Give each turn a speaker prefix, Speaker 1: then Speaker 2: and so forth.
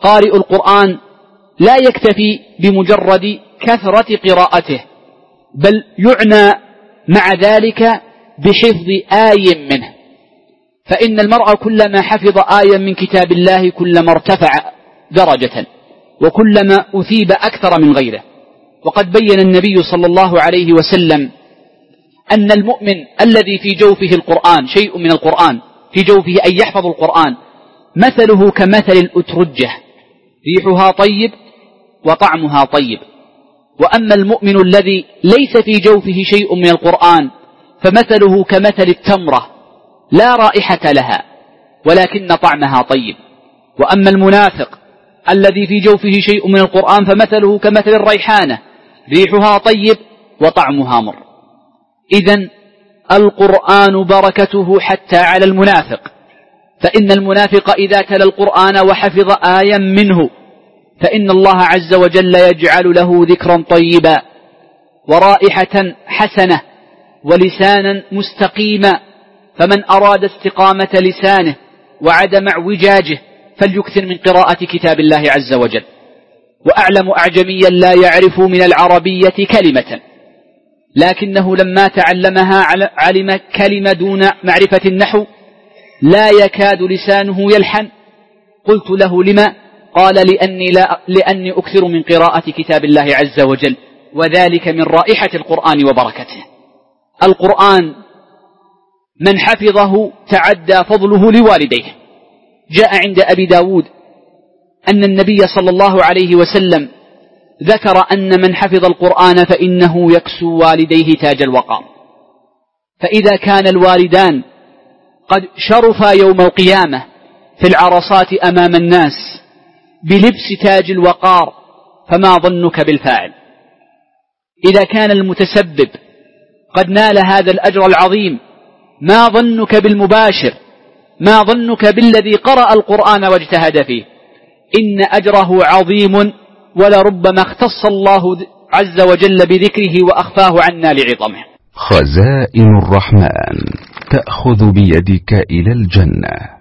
Speaker 1: قارئ القرآن لا يكتفي بمجرد كثرة قراءته، بل يعنى مع ذلك بحفظ آي منه، فإن المرء كلما حفظ آية من كتاب الله كلما ارتفع درجة وكلما أثيب أكثر من غيره. وقد بين النبي صلى الله عليه وسلم أن المؤمن الذي في جوفه القرآن شيء من القرآن في جوفه أن يحفظ القرآن مثله كمثل الأترجة ريحها طيب وطعمها طيب، وأما المؤمن الذي ليس في جوفه شيء من القرآن فمثله كمثل التمرة لا رائحة لها ولكن طعمها طيب، وأما المنافق الذي في جوفه شيء من القرآن فمثله كمثل الريحانة ريحها طيب وطعمها مر. إذن القرآن بركته حتى على المنافق، فإن المنافق إذا تلا القرآن وحفظ آيا منه فإن الله عز وجل يجعل له ذكرا طيبا ورائحة حسنة ولسانا مستقيما، فمن أراد استقامة لسانه وعدم اعوجاجه فليكثر من قراءة كتاب الله عز وجل. وأعلم أعجميا لا يعرف من العربية كلمة لكنه لما تعلمها علم كلمة دون معرفة النحو لا يكاد لسانه يلحن. قلت له لما؟ قال لأني أكثر من قراءة كتاب الله عز وجل، وذلك من رائحة القرآن وبركته. القرآن من حفظه تعدى فضله لوالديه. جاء عند أبي داود أن النبي صلى الله عليه وسلم ذكر أن من حفظ القرآن فإنه يكسو والديه تاج الوقار، فإذا كان الوالدان قد شرفا يوم القيامة في العرصات أمام الناس بلبس تاج الوقار فما ظنك بالفاعل؟ إذا كان المتسبب قد نال هذا الأجر العظيم ما ظنك بالمباشر؟ ما ظنك بالذي قرأ القرآن واجتهد فيه؟ إن أجره عظيم ولربما اختص الله عز وجل بذكره وأخفاه عنا لعظمه.
Speaker 2: خزائن الرحمن تأخذ بيدك إلى الجنة.